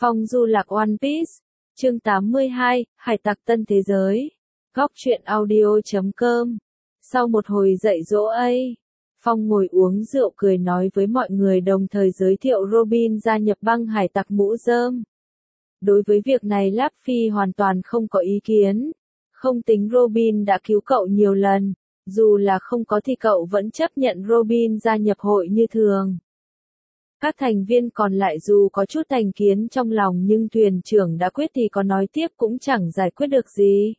Phong du lạc One Piece, chương 82, Hải tặc tân thế giới. Góc truyện audio.com. Sau một hồi dạy dỗ ấy, Phong ngồi uống rượu cười nói với mọi người đồng thời giới thiệu Robin gia nhập băng hải tặc mũ rơm. Đối với việc này Luffy hoàn toàn không có ý kiến. Không tính Robin đã cứu cậu nhiều lần, dù là không có thì cậu vẫn chấp nhận Robin gia nhập hội như thường. Các thành viên còn lại dù có chút thành kiến trong lòng nhưng thuyền trưởng đã quyết thì có nói tiếp cũng chẳng giải quyết được gì.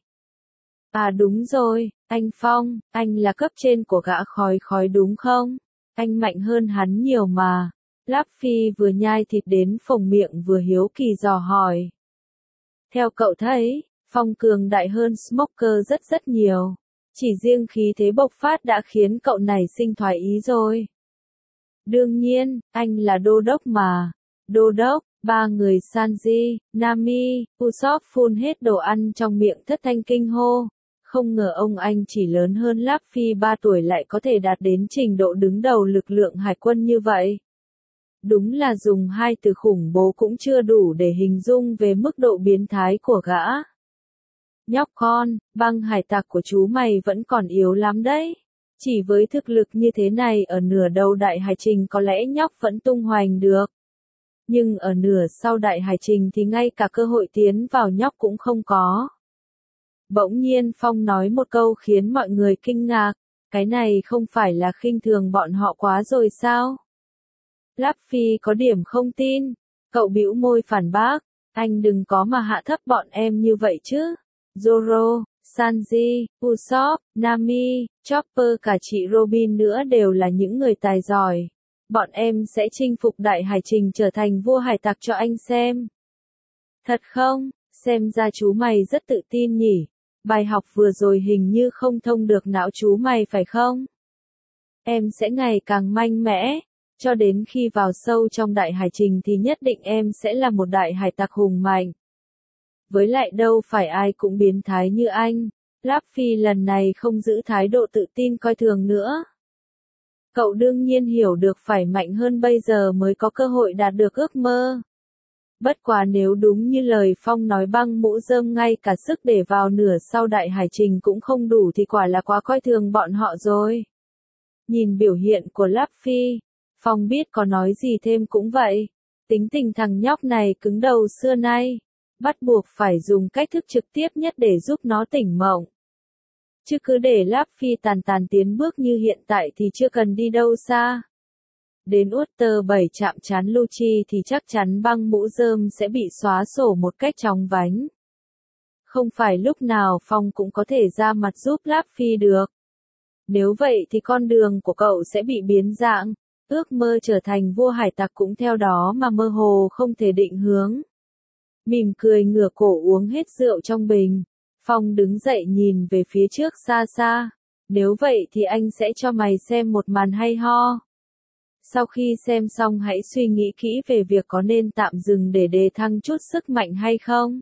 À đúng rồi, anh Phong, anh là cấp trên của gã khói khói đúng không? Anh mạnh hơn hắn nhiều mà. Luffy vừa nhai thịt đến phồng miệng vừa hiếu kỳ dò hỏi. Theo cậu thấy, Phong cường đại hơn Smoker rất nhiều. Chỉ riêng khí thế bộc phát đã khiến cậu nảy sinh thoái ý rồi. Đương nhiên, anh là đô đốc mà. Đô đốc, ba người Sanji, Nami, Usopp phun hết đồ ăn trong miệng thất thanh kinh hô. Không ngờ ông anh chỉ lớn hơn Luffy 3 tuổi lại có thể đạt đến trình độ đứng đầu lực lượng hải quân như vậy. Đúng là dùng hai từ khủng bố cũng chưa đủ để hình dung về mức độ biến thái của gã. Nhóc con, băng hải tặc của chú mày vẫn còn yếu lắm đấy. Chỉ với thực lực như thế này ở nửa đầu đại hải trình có lẽ nhóc vẫn tung hoành được. Nhưng ở nửa sau đại hải trình thì ngay cả cơ hội tiến vào nhóc cũng không có. Bỗng nhiên Phong nói một câu khiến mọi người kinh ngạc. Cái này không phải là khinh thường bọn họ quá rồi sao? Luffy có điểm không tin. Cậu bĩu môi phản bác. Anh đừng có mà hạ thấp bọn em như vậy chứ. Zoro, Sanji, Usopp, Nami, Chopper cả chị Robin nữa đều là những người tài giỏi. Bọn em sẽ chinh phục đại hải trình trở thành vua hải tặc cho anh xem. Thật không? Xem ra chú mày rất tự tin nhỉ. Bài học vừa rồi hình như không thông được não chú mày phải không? Em sẽ ngày càng mạnh mẽ. Cho đến khi vào sâu trong đại hải trình thì nhất định em sẽ là một đại hải tặc hùng mạnh. Với lại đâu phải ai cũng biến thái như anh. Luffy lần này không giữ thái độ tự tin coi thường nữa. Cậu đương nhiên hiểu được phải mạnh hơn bây giờ mới có cơ hội đạt được ước mơ. Bất quá nếu đúng như lời Phong nói băng mũ rơm ngay cả sức để vào nửa sau đại hải trình cũng không đủ thì quả là quá coi thường bọn họ rồi. Nhìn biểu hiện của Luffy, Phong biết có nói gì thêm cũng vậy. Tính tình thằng nhóc này cứng đầu xưa nay. Bắt buộc phải dùng cách thức trực tiếp nhất để giúp nó tỉnh mộng. Chứ cứ để Luffy tàn tiến bước như hiện tại thì chưa cần đi đâu xa. Đến Utter 7 chạm trán Lucci thì chắc chắn băng mũ rơm sẽ bị xóa sổ một cách chóng vánh. Không phải lúc nào Phong cũng có thể ra mặt giúp Luffy được. Nếu vậy thì con đường của cậu sẽ bị biến dạng, ước mơ trở thành vua hải tặc cũng theo đó mà mơ hồ không thể định hướng. Mỉm cười ngửa cổ uống hết rượu trong bình. Phong đứng dậy nhìn về phía trước xa xa. Nếu vậy thì anh sẽ cho mày xem một màn hay ho. Sau khi xem xong hãy suy nghĩ kỹ về việc có nên tạm dừng để đề thăng chút sức mạnh hay không.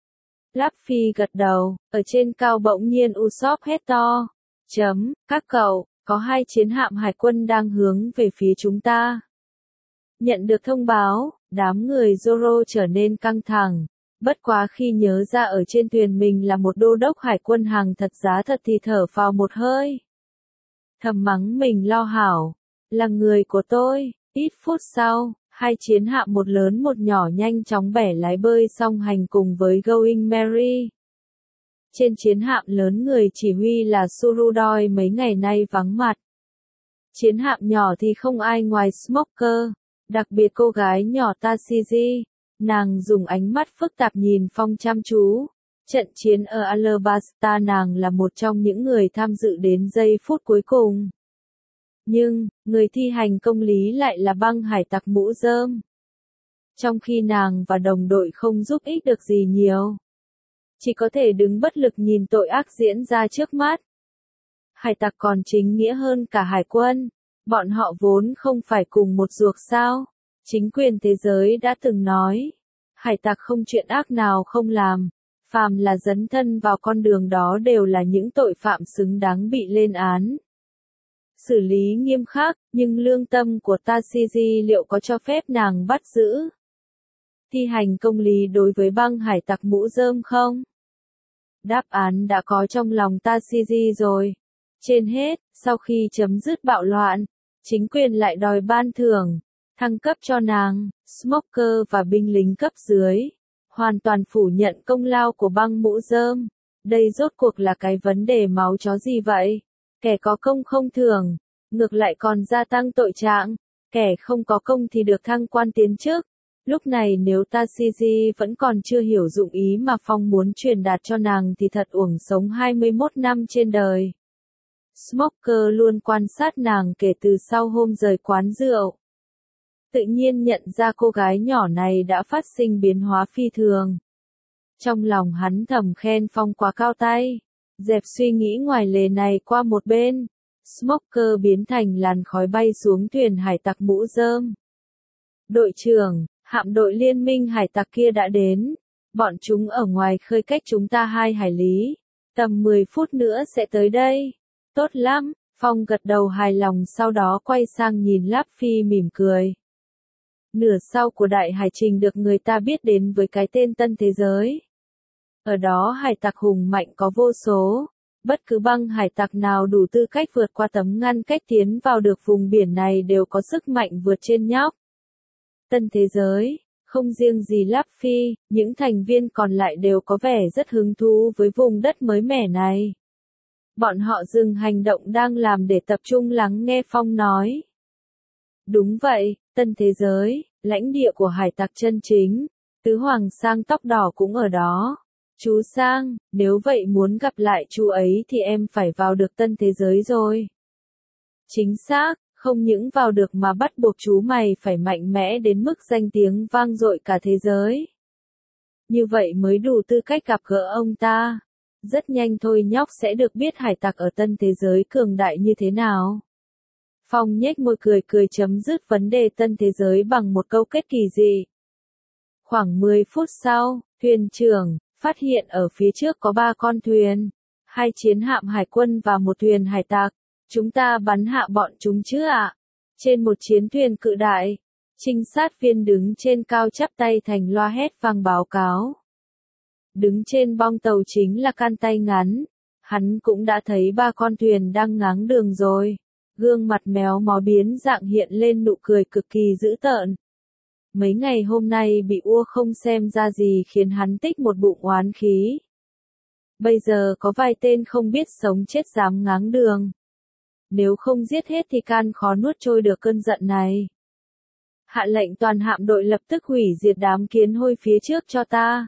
Luffy gật đầu, ở trên cao bỗng nhiên Usopp hét to. Các cậu, có 2 chiến hạm hải quân đang hướng về phía chúng ta. Nhận được thông báo, đám người Zoro trở nên căng thẳng. Bất quá khi nhớ ra ở trên thuyền mình là một đô đốc hải quân hàng thật giá thật thì thở phào một hơi. Thầm mắng mình lo hảo. Là người của tôi. Ít phút sau, 2 chiến hạm một lớn một nhỏ nhanh chóng bẻ lái bơi song hành cùng với Going Merry. Trên chiến hạm lớn người chỉ huy là Surudoi mấy ngày nay vắng mặt. Chiến hạm nhỏ thì không ai ngoài Smoker, đặc biệt cô gái nhỏ Tashigi. Nàng dùng ánh mắt phức tạp nhìn Phong chăm chú. Trận chiến ở Alabasta nàng là một trong những người tham dự đến giây phút cuối cùng. Nhưng, người thi hành công lý lại là băng hải tặc mũ rơm. Trong khi nàng và đồng đội không giúp ích được gì nhiều. Chỉ có thể đứng bất lực nhìn tội ác diễn ra trước mắt. Hải tặc còn chính nghĩa hơn cả hải quân. Bọn họ vốn không phải cùng một ruột sao. Chính quyền thế giới đã từng nói. Hải tặc không chuyện ác nào không làm. Phàm là dấn thân vào con đường đó đều là những tội phạm xứng đáng bị lên án. Xử lý nghiêm khắc, nhưng lương tâm của Tashigi liệu có cho phép nàng bắt giữ? thi hành công lý đối với băng hải tặc mũ rơm không? Đáp án đã có trong lòng Tashigi rồi. Trên hết, sau khi chấm dứt bạo loạn, chính quyền lại đòi ban thưởng, thăng cấp cho nàng, Smoker và binh lính cấp dưới, hoàn toàn phủ nhận công lao của băng mũ rơm. Đây rốt cuộc là cái vấn đề máu chó gì vậy? Kẻ có công không thưởng, ngược lại còn gia tăng tội trạng, kẻ không có công thì được thăng quan tiến chức. Lúc này nếu Tashigi vẫn còn chưa hiểu dụng ý mà Phong muốn truyền đạt cho nàng thì thật uổng sống 21 năm trên đời. Smoker luôn quan sát nàng kể từ sau hôm rời quán rượu. Tự nhiên nhận ra cô gái nhỏ này đã phát sinh biến hóa phi thường. Trong lòng hắn thầm khen Phong quá cao tay. Dẹp suy nghĩ ngoài lề này qua một bên. Smoker biến thành làn khói bay xuống thuyền hải tặc mũ rơm. Đội trưởng, hạm đội liên minh hải tặc kia đã đến. Bọn chúng ở ngoài khơi cách chúng ta 2 hải lý. Tầm 10 phút nữa sẽ tới đây. Tốt lắm, Phong gật đầu hài lòng sau đó quay sang nhìn Luffy mỉm cười. Nửa sau của đại hải trình được người ta biết đến với cái tên Tân Thế Giới. Ở đó hải tặc hùng mạnh có vô số. Bất cứ băng hải tặc nào đủ tư cách vượt qua tấm ngăn cách tiến vào được vùng biển này đều có sức mạnh vượt trên nhóc. Tân Thế Giới, không riêng gì Luffy, những thành viên còn lại đều có vẻ rất hứng thú với vùng đất mới mẻ này. Bọn họ dừng hành động đang làm để tập trung lắng nghe Phong nói. Đúng vậy, Tân Thế Giới, lãnh địa của hải tặc chân chính, tứ hoàng Sang tóc đỏ cũng ở đó. Chú Sang, nếu vậy muốn gặp lại chú ấy thì em phải vào được Tân Thế Giới rồi. Chính xác, không những vào được mà bắt buộc chú mày phải mạnh mẽ đến mức danh tiếng vang dội cả thế giới. Như vậy mới đủ tư cách gặp gỡ ông ta. Rất nhanh thôi nhóc sẽ được biết hải tặc ở Tân Thế Giới cường đại như thế nào. Phong nhếch môi cười chấm dứt vấn đề Tân Thế Giới bằng một câu kết kỳ dị. Khoảng 10 phút sau, thuyền trưởng phát hiện ở phía trước có 3 con thuyền, 2 chiến hạm hải quân và một thuyền hải tặc. Chúng ta bắn hạ bọn chúng chứ ạ? Trên một chiến thuyền cự đại, trinh sát viên đứng trên cao chắp tay thành loa hét vang báo cáo. Đứng trên bong tàu chính là can tay ngắn. Hắn cũng đã thấy 3 con thuyền đang ngáng đường rồi. Gương mặt méo mó biến dạng hiện lên nụ cười cực kỳ dữ tợn. Mấy ngày hôm nay bị ua không xem ra gì khiến hắn tích một bụng oán khí. Bây giờ có vài tên không biết sống chết dám ngáng đường. Nếu không giết hết thì can khó nuốt trôi được cơn giận này. Hạ lệnh toàn hạm đội lập tức hủy diệt đám kiến hôi phía trước cho ta.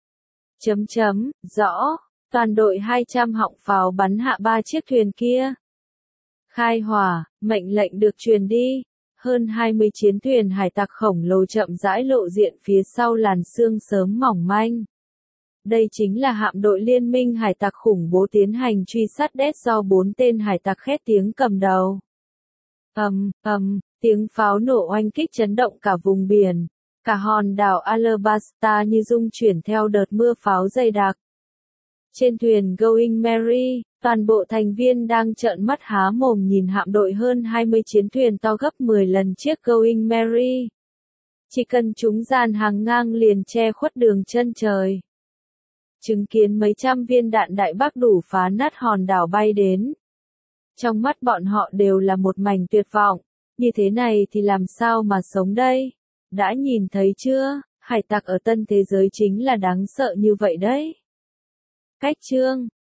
Rõ, toàn đội 200 họng pháo bắn hạ 3 chiếc thuyền kia. Khai hỏa, mệnh lệnh được truyền đi. Hơn 20 chiến thuyền hải tặc khổng lồ chậm rãi lộ diện phía sau làn sương sớm mỏng manh. Đây chính là hạm đội liên minh hải tặc khủng bố tiến hành truy sát đét do 4 tên hải tặc khét tiếng cầm đầu. Tiếng pháo nổ oanh kích chấn động cả vùng biển. Cả hòn đảo Alabasta như rung chuyển theo đợt mưa pháo dày đặc. Trên thuyền Going Merry, toàn bộ thành viên đang trợn mắt há mồm nhìn hạm đội hơn 20 chiến thuyền to gấp 10 lần chiếc Going Merry. Chỉ cần chúng dàn hàng ngang liền che khuất đường chân trời. Chứng kiến mấy trăm viên đạn đại bác đủ phá nát hòn đảo bay đến. Trong mắt bọn họ đều là một mảnh tuyệt vọng. Như thế này thì làm sao mà sống đây? Đã nhìn thấy chưa, hải tặc ở Tân Thế Giới chính là đáng sợ như vậy đấy. Cách chương